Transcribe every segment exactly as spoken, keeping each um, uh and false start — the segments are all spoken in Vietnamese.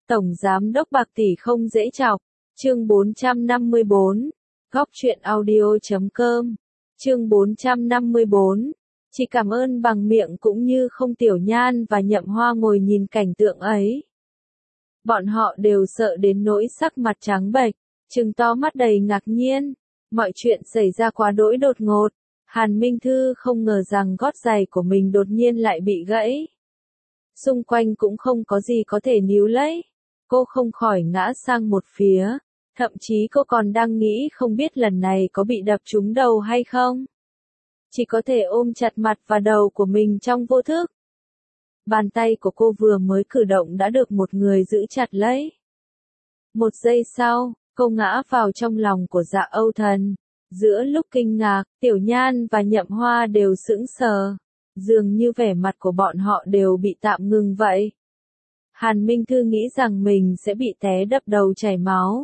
Tổng Giám đốc bạc tỷ không dễ chọc. Chương bốn trăm năm mươi bốn. Góc truyện audio chấm com. Chương bốn trăm năm mươi bốn. Chỉ cảm ơn bằng miệng cũng như không. Tiểu Nhan và Nhậm Hoa ngồi nhìn cảnh tượng ấy. Bọn họ đều sợ đến nỗi sắc mặt trắng bệch, trừng to mắt đầy ngạc nhiên. Mọi chuyện xảy ra quá đỗi đột ngột. Hàn Minh Thư không ngờ rằng gót giày của mình đột nhiên lại bị gãy. Xung quanh cũng không có gì có thể níu lấy. Cô không khỏi ngã sang một phía. Thậm chí cô còn đang nghĩ không biết lần này có bị đập trúng đầu hay không. Chỉ có thể ôm chặt mặt và đầu của mình trong vô thức. Bàn tay của cô vừa mới cử động đã được một người giữ chặt lấy. Một giây sau, cô ngã vào trong lòng của Dạ Âu Thần. Giữa lúc kinh ngạc, Tiểu Nhan và Nhậm Hoa đều sững sờ. Dường như vẻ mặt của bọn họ đều bị tạm ngừng vậy. Hàn Minh Thư nghĩ rằng mình sẽ bị té đập đầu chảy máu.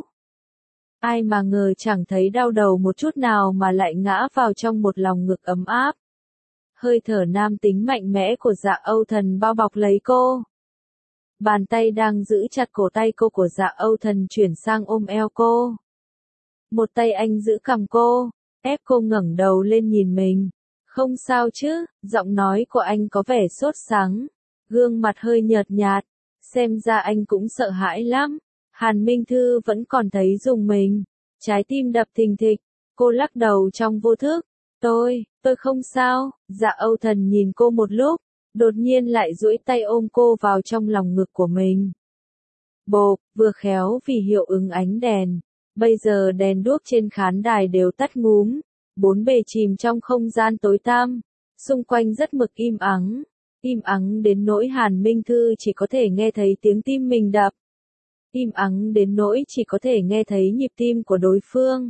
Ai mà ngờ chẳng thấy đau đầu một chút nào mà lại ngã vào trong một lòng ngực ấm áp. Hơi thở nam tính mạnh mẽ của Dạ Âu Thần bao bọc lấy cô. Bàn tay đang giữ chặt cổ tay cô của Dạ Âu Thần chuyển sang ôm eo cô. Một tay anh giữ cằm cô, ép cô ngẩng đầu lên nhìn mình. Không sao chứ, giọng nói của anh có vẻ sốt sắng, gương mặt hơi nhợt nhạt, xem ra anh cũng sợ hãi lắm. Hàn Minh Thư vẫn còn thấy rùng mình, trái tim đập thình thịch, cô lắc đầu trong vô thức. Tôi, tôi không sao. Dạ Âu Thần nhìn cô một lúc, đột nhiên lại duỗi tay ôm cô vào trong lòng ngực của mình. Bộp, vừa khéo vì hiệu ứng ánh đèn. Bây giờ đèn đuốc trên khán đài đều tắt ngúm, bốn bề chìm trong không gian tối tăm, xung quanh rất mực im ắng, im ắng đến nỗi Hàn Minh Thư chỉ có thể nghe thấy tiếng tim mình đập, im ắng đến nỗi chỉ có thể nghe thấy nhịp tim của đối phương.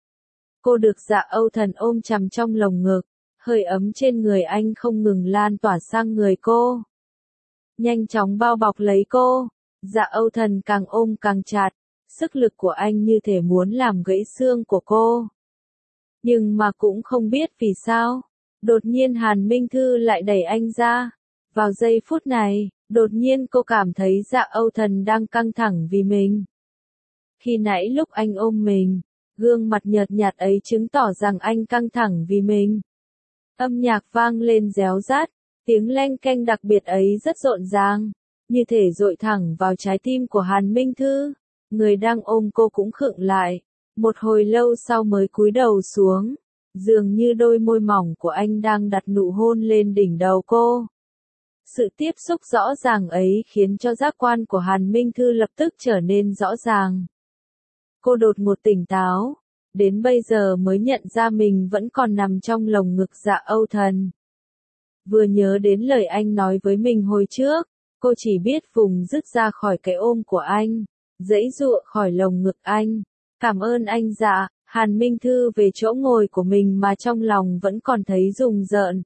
Cô được Dạ Âu Thần ôm chằm trong lồng ngực, hơi ấm trên người anh không ngừng lan tỏa sang người cô, nhanh chóng bao bọc lấy cô. Dạ Âu Thần càng ôm càng chặt. Sức lực của anh như thể muốn làm gãy xương của cô. Nhưng mà cũng không biết vì sao, đột nhiên Hàn Minh Thư lại đẩy anh ra. Vào giây phút này, đột nhiên cô cảm thấy Dạ Âu Thần đang căng thẳng vì mình. Khi nãy lúc anh ôm mình, gương mặt nhợt nhạt ấy chứng tỏ rằng anh căng thẳng vì mình. Âm nhạc vang lên réo rát, tiếng leng keng đặc biệt ấy rất rộn ràng, như thể dội thẳng vào trái tim của Hàn Minh Thư. Người đang ôm cô cũng khựng lại, một hồi lâu sau mới cúi đầu xuống, dường như đôi môi mỏng của anh đang đặt nụ hôn lên đỉnh đầu cô. Sự tiếp xúc rõ ràng ấy khiến cho giác quan của Hàn Minh Thư lập tức trở nên rõ ràng. Cô đột ngột tỉnh táo, đến bây giờ mới nhận ra mình vẫn còn nằm trong lồng ngực Dạ Âu Thần. Vừa nhớ đến lời anh nói với mình hồi trước, cô chỉ biết vùng dứt ra khỏi cái ôm của anh. Giãy giụa khỏi lồng ngực anh. Cảm ơn anh Dạ. Hàn Minh Thư về chỗ ngồi của mình mà trong lòng vẫn còn thấy rùng rợn.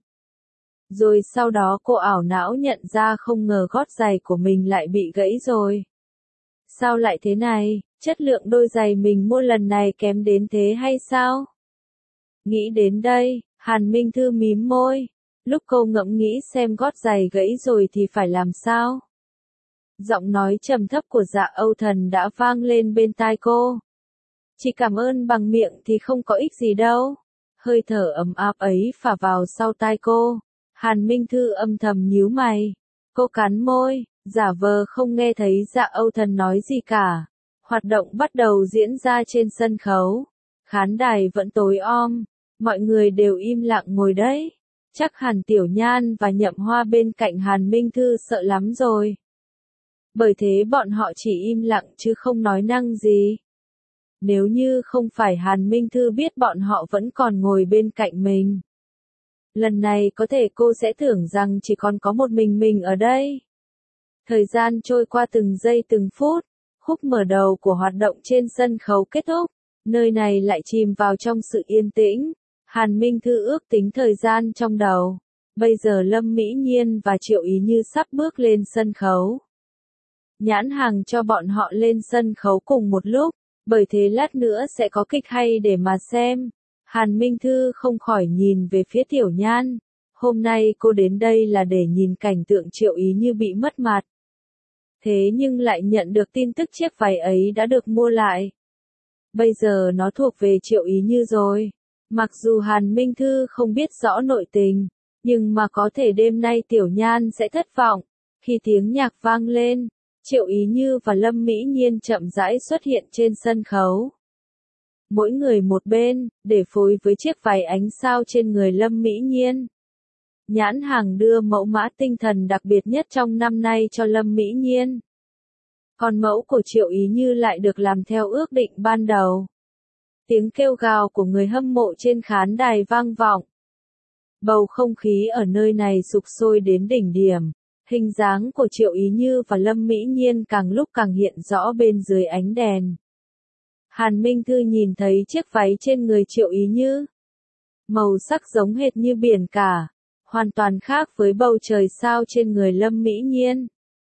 Rồi sau đó cô ảo não nhận ra không ngờ gót giày của mình lại bị gãy rồi. Sao lại thế này, chất lượng đôi giày mình mua lần này kém đến thế hay sao? Nghĩ đến đây, Hàn Minh Thư mím môi. Lúc cô ngẫm nghĩ xem gót giày gãy rồi thì phải làm sao? Giọng nói trầm thấp của Dạ Âu Thần đã vang lên bên tai cô. Chỉ cảm ơn bằng miệng thì không có ích gì đâu. Hơi thở ấm áp ấy phả vào sau tai cô. Hàn Minh Thư âm thầm nhíu mày. Cô cắn môi, giả vờ không nghe thấy Dạ Âu Thần nói gì cả. Hoạt động bắt đầu diễn ra trên sân khấu. Khán đài vẫn tối om. Mọi người đều im lặng ngồi đấy. Chắc hẳn Tiểu Nhan và Nhậm Hoa bên cạnh Hàn Minh Thư sợ lắm rồi. Bởi thế bọn họ chỉ im lặng chứ không nói năng gì. Nếu như không phải Hàn Minh Thư biết bọn họ vẫn còn ngồi bên cạnh mình. Lần này có thể cô sẽ tưởng rằng chỉ còn có một mình mình ở đây. Thời gian trôi qua từng giây từng phút, khúc mở đầu của hoạt động trên sân khấu kết thúc, nơi này lại chìm vào trong sự yên tĩnh. Hàn Minh Thư ước tính thời gian trong đầu. Bây giờ Lâm Mỹ Nhiên và Triệu Ý Như sắp bước lên sân khấu. Nhãn hàng cho bọn họ lên sân khấu cùng một lúc, bởi thế lát nữa sẽ có kịch hay để mà xem. Hàn Minh Thư không khỏi nhìn về phía Tiểu Nhan. Hôm nay cô đến đây là để nhìn cảnh tượng Triệu Ý Như bị mất mặt. thế nhưng lại nhận được tin tức chiếc váy ấy đã được mua lại. Bây giờ nó thuộc về Triệu Ý Như rồi. Mặc dù Hàn Minh Thư không biết rõ nội tình, nhưng mà có thể đêm nay Tiểu Nhan sẽ thất vọng. Khi tiếng nhạc vang lên, Triệu Ý Như và Lâm Mỹ Nhiên chậm rãi xuất hiện trên sân khấu. Mỗi người một bên, để phối với chiếc váy ánh sao trên người Lâm Mỹ Nhiên. Nhãn hàng đưa mẫu mã tinh thần đặc biệt nhất trong năm nay cho Lâm Mỹ Nhiên. Còn mẫu của Triệu Ý Như lại được làm theo ước định ban đầu. Tiếng kêu gào của người hâm mộ trên khán đài vang vọng. Bầu không khí ở nơi này sục sôi đến đỉnh điểm. Hình dáng của Triệu Ý Như và Lâm Mỹ Nhiên càng lúc càng hiện rõ bên dưới ánh đèn. Hàn Minh Thư nhìn thấy chiếc váy trên người Triệu Ý Như. Màu sắc giống hệt như biển cả, hoàn toàn khác với bầu trời sao trên người Lâm Mỹ Nhiên.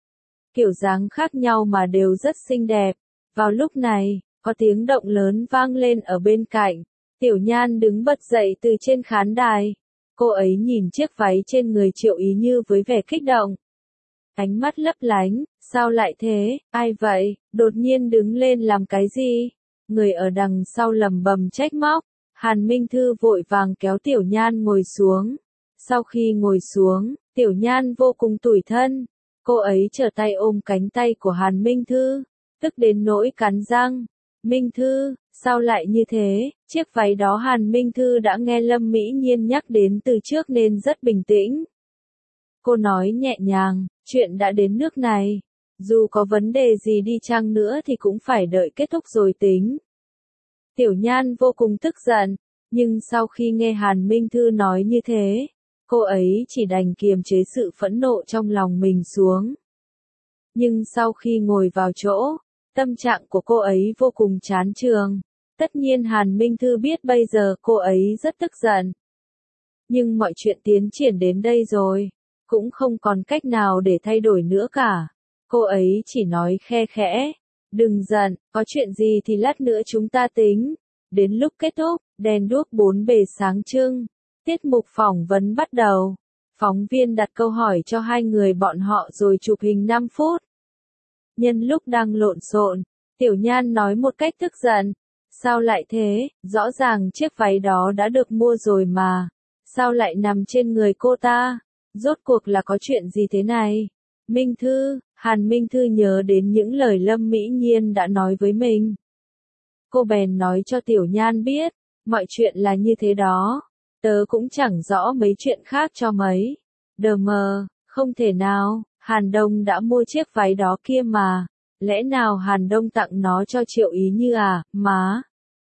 Kiểu dáng khác nhau mà đều rất xinh đẹp. Vào lúc này, có tiếng động lớn vang lên ở bên cạnh. Tiểu Nhan đứng bật dậy từ trên khán đài. Cô ấy nhìn chiếc váy trên người Triệu Ý Như với vẻ kích động. Ánh mắt lấp lánh, sao lại thế, ai vậy, đột nhiên đứng lên làm cái gì? Người ở đằng sau lầm bầm trách móc. Hàn Minh Thư vội vàng kéo Tiểu Nhan ngồi xuống. Sau khi ngồi xuống, Tiểu Nhan vô cùng tủi thân. Cô ấy trở tay ôm cánh tay của Hàn Minh Thư, tức đến nỗi cắn răng. Minh Thư, sao lại như thế? Chiếc váy đó Hàn Minh Thư đã nghe Lâm Mỹ Nhiên nhắc đến từ trước nên rất bình tĩnh. Cô nói nhẹ nhàng, chuyện đã đến nước này. Dù có vấn đề gì đi chăng nữa thì cũng phải đợi kết thúc rồi tính. Tiểu Nhan vô cùng tức giận, nhưng sau khi nghe Hàn Minh Thư nói như thế, cô ấy chỉ đành kiềm chế sự phẫn nộ trong lòng mình xuống. Nhưng sau khi ngồi vào chỗ, tâm trạng của cô ấy vô cùng chán chường. Tất nhiên Hàn Minh Thư biết bây giờ cô ấy rất tức giận. Nhưng mọi chuyện tiến triển đến đây rồi, cũng không còn cách nào để thay đổi nữa cả. Cô ấy chỉ nói khe khẽ, đừng giận, có chuyện gì thì lát nữa chúng ta tính. Đến lúc kết thúc, đèn đuốc bốn bề sáng trưng. Tiết mục phỏng vấn bắt đầu. Phóng viên đặt câu hỏi cho hai người bọn họ rồi chụp hình năm phút. Nhân lúc đang lộn xộn, Tiểu Nhan nói một cách tức giận. Sao lại thế, rõ ràng chiếc váy đó đã được mua rồi mà. Sao lại nằm trên người cô ta? Rốt cuộc là có chuyện gì thế này? Minh Thư, Hàn Minh Thư nhớ đến những lời Lâm Mỹ Nhiên đã nói với mình. Cô bèn nói cho Tiểu Nhan biết, mọi chuyện là như thế đó. Tớ cũng chẳng rõ mấy chuyện khác cho mấy. Đờ mờ, không thể nào, Hàn Đông đã mua chiếc váy đó kia mà. Lẽ nào Hàn Đông tặng nó cho Triệu Ý Như à, má?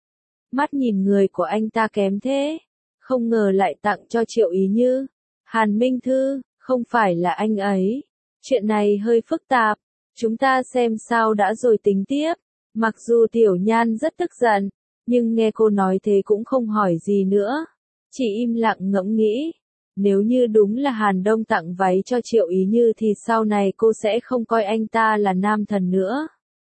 Mắt nhìn người của anh ta kém thế. Không ngờ lại tặng cho Triệu Ý Như. Hàn Minh Thư, không phải là anh ấy. Chuyện này hơi phức tạp. Chúng ta xem sao đã rồi tính tiếp. Mặc dù Tiểu Nhan rất tức giận, nhưng nghe cô nói thế cũng không hỏi gì nữa. Chỉ im lặng ngẫm nghĩ. Nếu như đúng là Hàn Đông tặng váy cho Triệu Ý Như thì sau này cô sẽ không coi anh ta là nam thần nữa.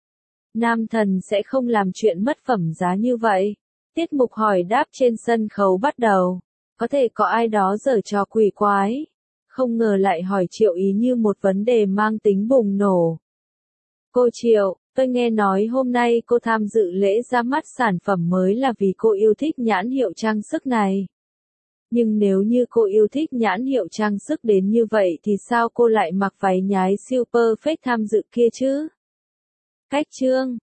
Nam thần sẽ không làm chuyện mất phẩm giá như vậy. Tiết mục hỏi đáp trên sân khấu bắt đầu. Có thể có ai đó giở trò quỷ quái. Không ngờ lại hỏi Triệu Ý Như một vấn đề mang tính bùng nổ. Cô Triệu, tôi nghe nói hôm nay cô tham dự lễ ra mắt sản phẩm mới là vì cô yêu thích nhãn hiệu trang sức này. Nhưng nếu như cô yêu thích nhãn hiệu trang sức đến như vậy thì sao cô lại mặc váy nhái siêu perfect tham dự kia chứ? Cách chương